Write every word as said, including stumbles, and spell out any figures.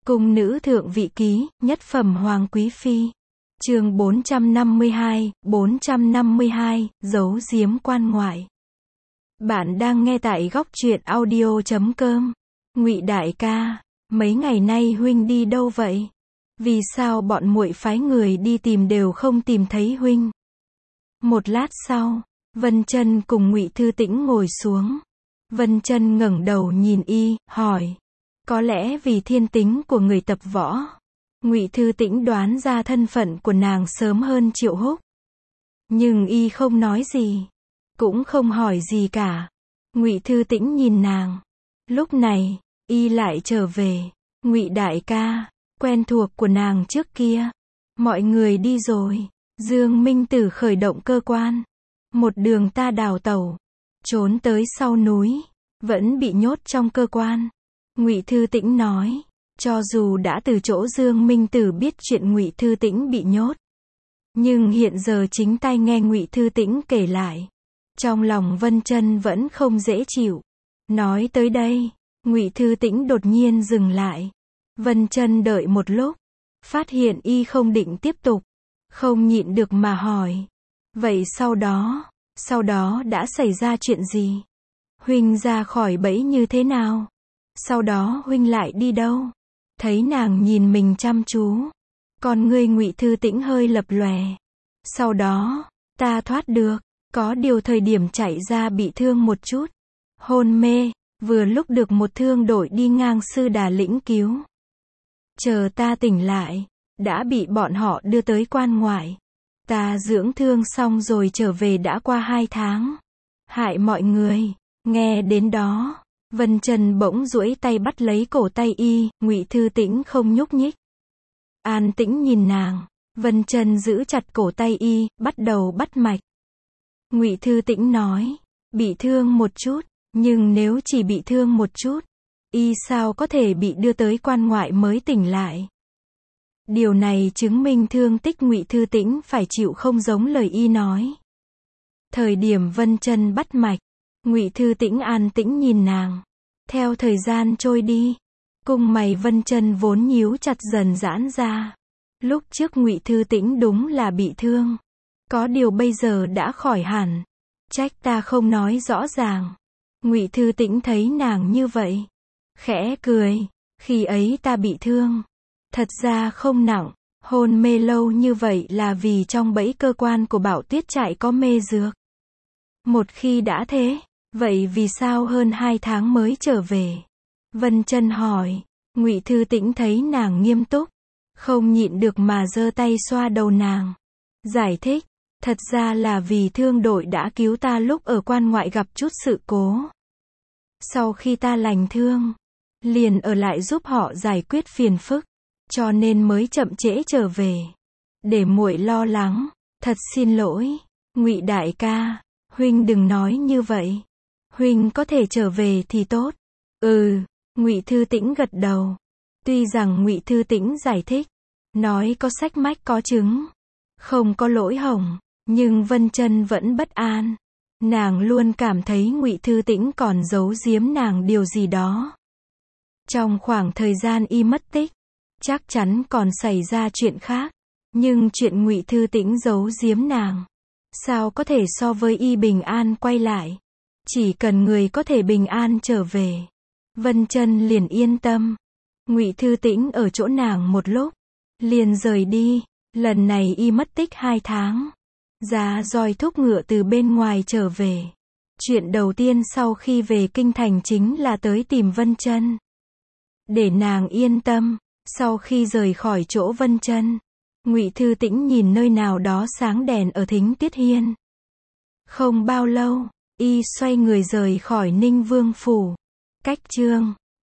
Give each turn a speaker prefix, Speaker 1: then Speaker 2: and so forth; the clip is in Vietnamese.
Speaker 1: Cung nữ thượng vị ký, nhất phẩm hoàng quý phi. Chương bốn trăm năm mươi hai, bốn trăm năm mươi hai, giấu giếm quan ngoại. Bạn đang nghe tại góc truyện audio chấm com. Ngụy đại ca, mấy ngày nay huynh đi đâu vậy? Vì sao bọn muội phái người đi tìm đều không tìm thấy huynh? Một lát sau, Vân Chân cùng Ngụy Thư Tĩnh ngồi xuống. Vân Chân ngẩng đầu nhìn y, hỏi: có lẽ vì thiên tính của người tập võ, Ngụy Thư Tĩnh đoán ra thân phận của nàng sớm hơn Triệu Húc. Nhưng y không nói gì, cũng không hỏi gì cả. Ngụy Thư Tĩnh nhìn nàng. Lúc này, y lại trở về. Ngụy đại ca, quen thuộc của nàng trước kia. Mọi người đi rồi. Dương Minh Tử khởi động cơ quan. Một đường ta đào tẩu, trốn tới sau núi, vẫn bị nhốt trong cơ quan. Ngụy Thư Tĩnh nói, cho dù đã từ chỗ Dương Minh Tử biết chuyện Ngụy Thư Tĩnh bị nhốt, nhưng hiện giờ chính tai nghe Ngụy Thư Tĩnh kể lại, trong lòng Vân Chân vẫn không dễ chịu. Nói tới đây, Ngụy Thư Tĩnh đột nhiên dừng lại. Vân Chân đợi một lúc, phát hiện y không định tiếp tục, không nhịn được mà hỏi: vậy sau đó, sau đó đã xảy ra chuyện gì? Huynh ra khỏi bẫy như thế nào? Sau đó huynh lại đi đâu? Thấy nàng nhìn mình chăm chú, con ngươi Ngụy Thư Tĩnh hơi lập lòe. Sau đó, ta thoát được, có điều thời điểm chạy ra bị thương một chút, hôn mê, vừa lúc được một thương đội đi ngang sư đà lĩnh cứu. Chờ ta tỉnh lại, đã bị bọn họ đưa tới quan ngoại. Ta dưỡng thương xong rồi trở về đã qua hai tháng. Hại mọi người. Nghe đến đó, Vân Chân bỗng duỗi tay bắt lấy cổ tay y. Ngụy Thư Tĩnh không nhúc nhích, an tĩnh nhìn nàng. Vân Chân giữ chặt cổ tay y, bắt đầu bắt mạch. Ngụy Thư Tĩnh nói, bị thương một chút, nhưng nếu chỉ bị thương một chút, y sao có thể bị đưa tới quan ngoại mới tỉnh lại? Điều này chứng minh thương tích Ngụy Thư Tĩnh phải chịu không giống lời y nói. Thời điểm Vân Chân bắt mạch, Ngụy Thư Tĩnh an tĩnh nhìn nàng. Theo thời gian trôi đi, cung mày Vân Chân vốn nhíu chặt dần giãn ra. Lúc trước Ngụy Thư Tĩnh đúng là bị thương, có điều bây giờ đã khỏi hẳn. Trách ta không nói rõ ràng. Ngụy Thư Tĩnh thấy nàng như vậy, khẽ cười. Khi ấy ta bị thương, thật ra không nặng. Hôn mê lâu như vậy là vì trong bẫy cơ quan của Bảo Tuyết trại có mê dược. Một khi đã thế, vậy vì sao hơn hai tháng mới trở về? Vân Chân hỏi. Ngụy Thư Tĩnh thấy nàng nghiêm túc, không nhịn được mà giơ tay xoa đầu nàng. Giải thích, thật ra là vì thương đội đã cứu ta lúc ở quan ngoại gặp chút sự cố. Sau khi ta lành thương, liền ở lại giúp họ giải quyết phiền phức, cho nên mới chậm trễ trở về. Để muội lo lắng, thật xin lỗi. Ngụy đại ca, huynh đừng nói như vậy. Huynh có thể trở về thì tốt. Ừ, Ngụy Thư Tĩnh gật đầu. Tuy rằng Ngụy Thư Tĩnh giải thích, nói có sách mách có chứng, không có lỗi hổng, nhưng Vân Chân vẫn bất an. Nàng luôn cảm thấy Ngụy Thư Tĩnh còn giấu giếm nàng điều gì đó. Trong khoảng thời gian y mất tích, chắc chắn còn xảy ra chuyện khác, nhưng chuyện Ngụy Thư Tĩnh giấu giếm nàng, sao có thể so với y bình an quay lại? Chỉ cần người có thể bình an trở về, Vân Chân liền yên tâm. Ngụy Thư Tĩnh ở chỗ nàng một lúc, liền rời đi. Lần này y mất tích hai tháng, ra roi thúc ngựa từ bên ngoài trở về. Chuyện đầu tiên sau khi về kinh thành chính là tới tìm Vân Chân, để nàng yên tâm. Sau khi rời khỏi chỗ Vân Chân, Ngụy Thư Tĩnh nhìn nơi nào đó sáng đèn ở Thính Tuyết Hiên. Không bao lâu, y xoay người rời khỏi Ninh Vương phủ. Cách chương